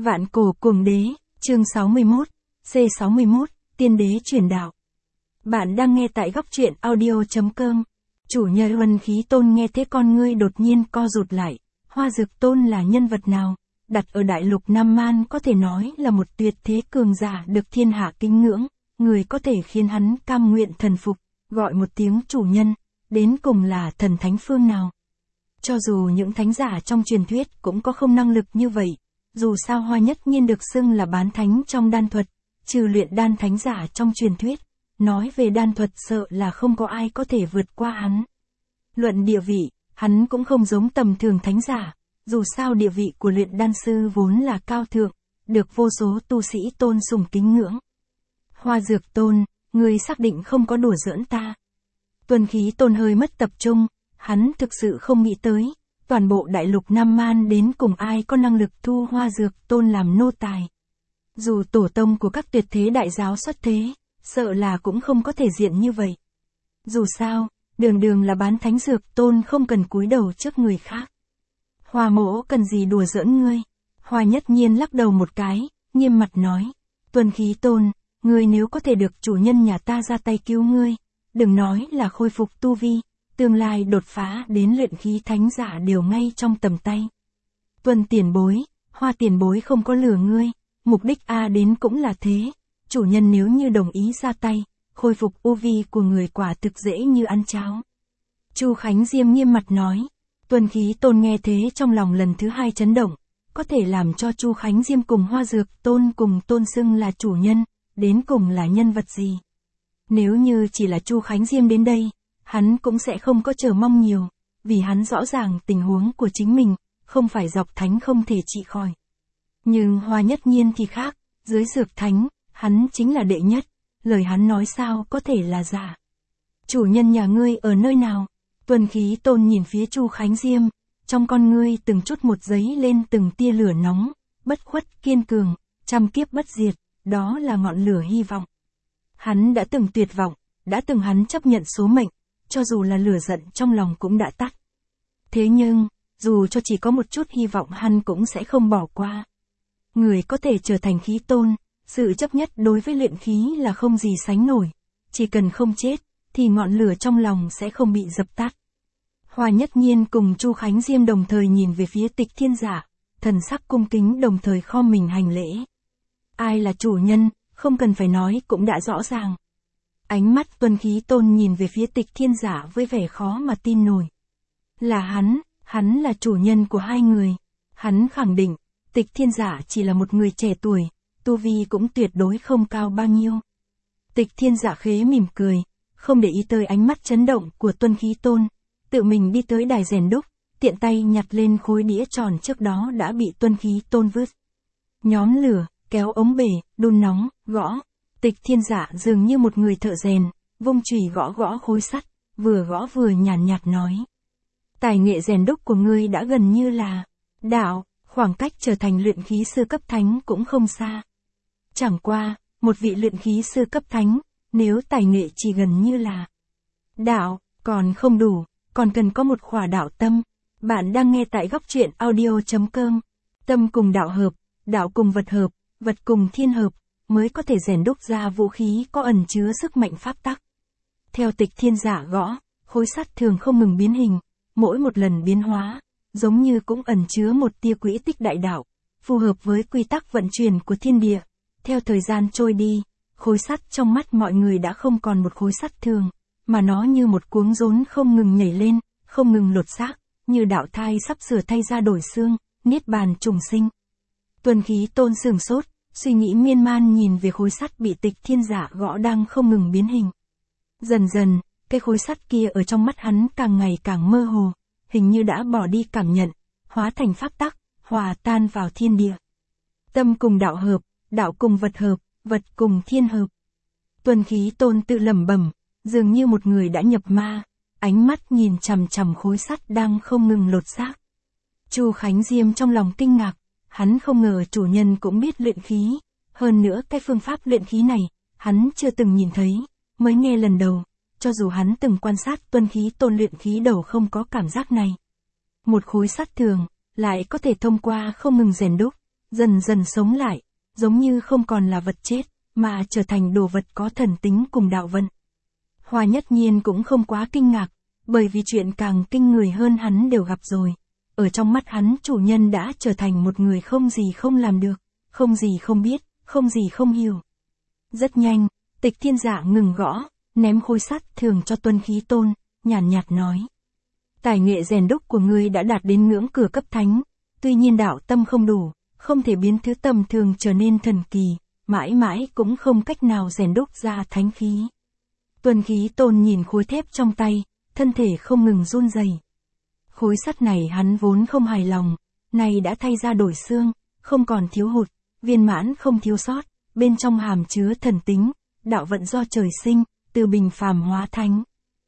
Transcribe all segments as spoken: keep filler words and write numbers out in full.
Vạn cổ cuồng đế, chương sáu mươi mốt, C sáu mươi mốt, tiên đế truyền đạo. Bạn đang nghe tại góc truyện audio chấm com. Chủ nhân Huân Khí Tôn nghe thế con ngươi đột nhiên co rụt lại. Hoa Dược Tôn là nhân vật nào? Đặt ở đại lục Nam Man có thể nói là một tuyệt thế cường giả được thiên hạ kính ngưỡng, người có thể khiến hắn cam nguyện thần phục, gọi một tiếng chủ nhân, đến cùng là thần thánh phương nào? Cho dù những thánh giả trong truyền thuyết cũng có không năng lực như vậy, dù sao Hoa Nhất Nhiên được xưng là bán thánh trong đan thuật, trừ luyện đan thánh giả trong truyền thuyết, nói về đan thuật sợ là không có ai có thể vượt qua hắn. Luận địa vị, hắn cũng không giống tầm thường thánh giả, dù sao địa vị của luyện đan sư vốn là cao thượng, được vô số tu sĩ tôn sùng kính ngưỡng. Hoa Dược Tôn, ngươi xác định không có đùa giỡn ta. Tuần Khí Tôn hơi mất tập trung, hắn thực sự không nghĩ tới, toàn bộ đại lục Nam Man đến cùng ai có năng lực thu Hoa Dược Tôn làm nô tài. Dù tổ tông của các tuyệt thế đại giáo xuất thế, sợ là cũng không có thể diện như vậy. Dù sao, đường đường là bán thánh Dược Tôn không cần cúi đầu trước người khác. Hoa mỗ cần gì đùa giỡn ngươi? Hoa Nhất Nhiên lắc đầu một cái, nghiêm mặt nói, Tuần Khí Tôn, ngươi nếu có thể được chủ nhân nhà ta ra tay cứu ngươi, đừng nói là khôi phục tu vi, tương lai đột phá đến luyện khí thánh giả đều ngay trong tầm tay. Tuần tiền bối, Hoa tiền bối không có lừa ngươi, mục đích A đến cũng là thế, chủ nhân nếu như đồng ý ra tay, khôi phục u vi của người quả thực dễ như ăn cháo. Chu Khánh Diêm nghiêm mặt nói. Tuần Khí Tôn nghe thế trong lòng lần thứ hai chấn động, có thể làm cho Chu Khánh Diêm cùng Hoa Dược Tôn cùng tôn xưng là chủ nhân, đến cùng là nhân vật gì? Nếu như chỉ là Chu Khánh Diêm đến đây, hắn cũng sẽ không có chờ mong nhiều, vì hắn rõ ràng tình huống của chính mình, không phải dọc thánh không thể trị khỏi. Nhưng Hoa Nhất Nhiên thì khác, dưới dược thánh, hắn chính là đệ nhất, lời hắn nói sao có thể là giả. Chủ nhân nhà ngươi ở nơi nào? Tuần Khí Tôn nhìn phía Chu Khánh Diêm, trong con ngươi từng chút một giấy lên từng tia lửa nóng, bất khuất kiên cường, trăm kiếp bất diệt, đó là ngọn lửa hy vọng. Hắn đã từng tuyệt vọng, đã từng hắn chấp nhận số mệnh, cho dù là lửa giận trong lòng cũng đã tắt. Thế nhưng, dù cho chỉ có một chút hy vọng hắn cũng sẽ không bỏ qua. Người có thể trở thành khí tôn, sự chấp nhất đối với luyện khí là không gì sánh nổi, chỉ cần không chết, thì ngọn lửa trong lòng sẽ không bị dập tắt. Hoa Nhất Nhiên cùng Chu Khánh Diêm đồng thời nhìn về phía Tịch Thiên Giả, thần sắc cung kính đồng thời khom mình hành lễ. Ai là chủ nhân, không cần phải nói cũng đã rõ ràng. Ánh mắt Tuần Khí Tôn nhìn về phía Tịch Thiên Giả với vẻ khó mà tin nổi. Là hắn, hắn là chủ nhân của hai người. Hắn khẳng định, Tịch Thiên Giả chỉ là một người trẻ tuổi, tu vi cũng tuyệt đối không cao bao nhiêu. Tịch Thiên Giả khế mỉm cười, không để ý tới ánh mắt chấn động của Tuần Khí Tôn, tự mình đi tới đài rèn đúc, tiện tay nhặt lên khối đĩa tròn trước đó đã bị Tuần Khí Tôn vứt. Nhóm lửa, kéo ống bể, đun nóng, gõ. Tịch Thiên Giả dường như một người thợ rèn, vung chùy gõ gõ khối sắt, vừa gõ vừa nhàn nhạt nói. Tài nghệ rèn đúc của ngươi đã gần như là đạo, khoảng cách trở thành luyện khí sư cấp thánh cũng không xa. Chẳng qua, một vị luyện khí sư cấp thánh, nếu tài nghệ chỉ gần như là đạo, còn không đủ, còn cần có một khỏa đạo tâm. Bạn đang nghe tại góc truyện audio chấm com. Tâm cùng đạo hợp, đạo cùng vật hợp, vật cùng thiên hợp, mới có thể rèn đúc ra vũ khí có ẩn chứa sức mạnh pháp tắc. Theo Tịch Thiên Giả gõ, khối sắt thường không ngừng biến hình, mỗi một lần biến hóa, giống như cũng ẩn chứa một tia quỹ tích đại đạo, phù hợp với quy tắc vận chuyển của thiên địa. Theo thời gian trôi đi, khối sắt trong mắt mọi người đã không còn một khối sắt thường, mà nó như một cuống rốn không ngừng nhảy lên, không ngừng lột xác, như đạo thai sắp sửa thay ra đổi xương, niết bàn trùng sinh. Tuần Khí Tôn sửng sốt, suy nghĩ miên man nhìn về khối sắt bị Tịch Thiên Giả gõ đang không ngừng biến hình. Dần dần, cái khối sắt kia ở trong mắt hắn càng ngày càng mơ hồ, hình như đã bỏ đi cảm nhận, hóa thành pháp tắc, hòa tan vào thiên địa. Tâm cùng đạo hợp, đạo cùng vật hợp, vật cùng thiên hợp. Tuần Khí Tôn tự lẩm bẩm, dường như một người đã nhập ma, ánh mắt nhìn chằm chằm khối sắt đang không ngừng lột xác. Chu Khánh Diêm trong lòng kinh ngạc, hắn không ngờ chủ nhân cũng biết luyện khí, hơn nữa cái phương pháp luyện khí này, hắn chưa từng nhìn thấy, mới nghe lần đầu, cho dù hắn từng quan sát Tuần Khí Tôn luyện khí đầu không có cảm giác này. Một khối sắt thường, lại có thể thông qua không ngừng rèn đúc, dần dần sống lại, giống như không còn là vật chết, mà trở thành đồ vật có thần tính cùng đạo vận. Hoa Nhất Nhiên cũng không quá kinh ngạc, bởi vì chuyện càng kinh người hơn hắn đều gặp rồi. Ở trong mắt hắn chủ nhân đã trở thành một người không gì không làm được, không gì không biết, không gì không hiểu. Rất nhanh, Tịch Thiên Dạ ngừng gõ, ném khối sắt thường cho Tuân Khí Tôn, nhàn nhạt, nhạt nói. Tài nghệ rèn đúc của ngươi đã đạt đến ngưỡng cửa cấp thánh, tuy nhiên đạo tâm không đủ, không thể biến thứ tầm thường trở nên thần kỳ, mãi mãi cũng không cách nào rèn đúc ra thánh khí. Tuân Khí Tôn nhìn khối thép trong tay, thân thể không ngừng run rẩy. Khối sắt này hắn vốn không hài lòng, này đã thay ra đổi xương, không còn thiếu hụt, viên mãn không thiếu sót, bên trong hàm chứa thần tính, đạo vận do trời sinh, từ bình phàm hóa thánh.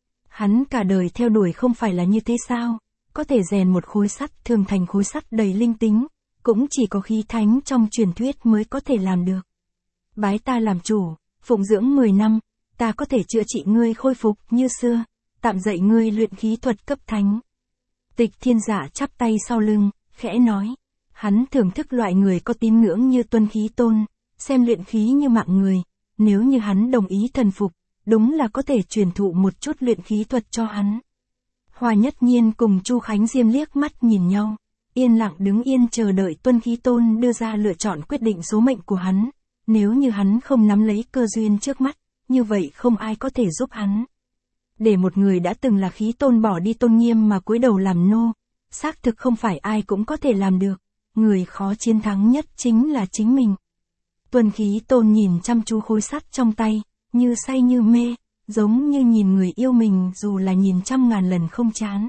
Hắn cả đời theo đuổi không phải là như thế sao, có thể rèn một khối sắt thường thành khối sắt đầy linh tính, cũng chỉ có khí thánh trong truyền thuyết mới có thể làm được. Bái ta làm chủ, phụng dưỡng mười năm, ta có thể chữa trị ngươi khôi phục như xưa, tạm dạy ngươi luyện khí thuật cấp thánh. Tịch Thiên Dạ chắp tay sau lưng, khẽ nói. Hắn thưởng thức loại người có tín ngưỡng như Tuân Khí Tôn, xem luyện khí như mạng người, nếu như hắn đồng ý thần phục, đúng là có thể truyền thụ một chút luyện khí thuật cho hắn. Hoa Nhất Nhiên cùng Chu Khánh Diêm liếc mắt nhìn nhau, yên lặng đứng yên chờ đợi Tuân Khí Tôn đưa ra lựa chọn quyết định số mệnh của hắn, nếu như hắn không nắm lấy cơ duyên trước mắt, như vậy không ai có thể giúp hắn. Để một người đã từng là khí tôn bỏ đi tôn nghiêm mà cúi đầu làm nô, xác thực không phải ai cũng có thể làm được, người khó chiến thắng nhất chính là chính mình. Tuân Khí Tôn nhìn chăm chú khối sắt trong tay, như say như mê, giống như nhìn người yêu mình dù là nhìn trăm ngàn lần không chán.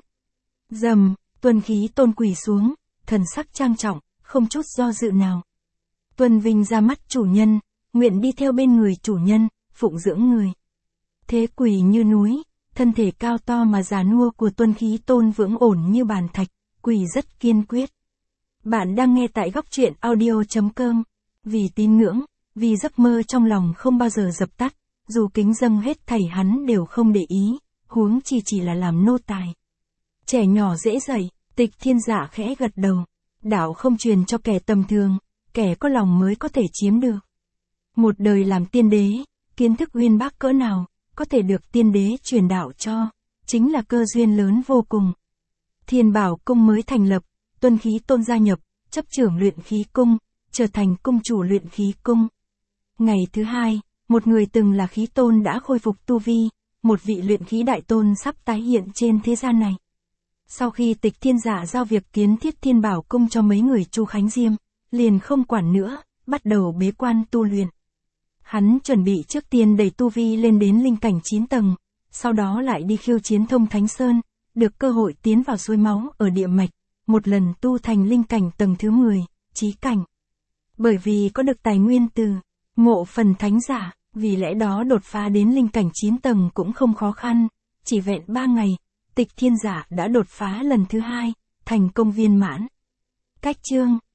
Dầm, Tuân Khí Tôn quỳ xuống, thần sắc trang trọng, không chút do dự nào. Tuân vinh ra mắt chủ nhân, nguyện đi theo bên người chủ nhân, phụng dưỡng người. Thế quỳ như núi, thân thể cao to mà già nua của Tuân Khí Tôn vững ổn như bàn thạch, quỳ rất kiên quyết. Bạn đang nghe tại góc truyện audio chấm com. Vì tín ngưỡng, vì giấc mơ trong lòng không bao giờ dập tắt, dù kính dâng hết thảy hắn đều không để ý, huống chi chỉ là làm nô tài. Trẻ nhỏ dễ dạy, Tịch Thiên Dạ khẽ gật đầu. Đạo không truyền cho kẻ tầm thường, kẻ có lòng mới có thể chiếm được. Một đời làm tiên đế, kiến thức uyên bác cỡ nào, có thể được tiên đế truyền đạo cho, chính là cơ duyên lớn vô cùng. Thiên Bảo Cung mới thành lập, Tuân Khí Tôn gia nhập, chấp trưởng luyện khí cung, trở thành cung chủ luyện khí cung. Ngày thứ hai, một người từng là khí tôn đã khôi phục tu vi, một vị luyện khí đại tôn sắp tái hiện trên thế gian này. Sau khi Tịch Thiên Dạ giao việc kiến thiết Thiên Bảo Cung cho mấy người Chu Khánh Diêm, liền không quản nữa, bắt đầu bế quan tu luyện. Hắn chuẩn bị trước tiên đẩy tu vi lên đến linh cảnh chín tầng, sau đó lại đi khiêu chiến Thông Thánh Sơn, được cơ hội tiến vào suối máu ở địa mạch, một lần tu thành linh cảnh tầng thứ mười, chí cảnh. Bởi vì có được tài nguyên từ Mộ Phần Thánh Giả, vì lẽ đó đột phá đến linh cảnh chín tầng cũng không khó khăn, chỉ vẹn ba ngày, Tịch Thiên Dạ đã đột phá lần thứ hai, thành công viên mãn. Cách chương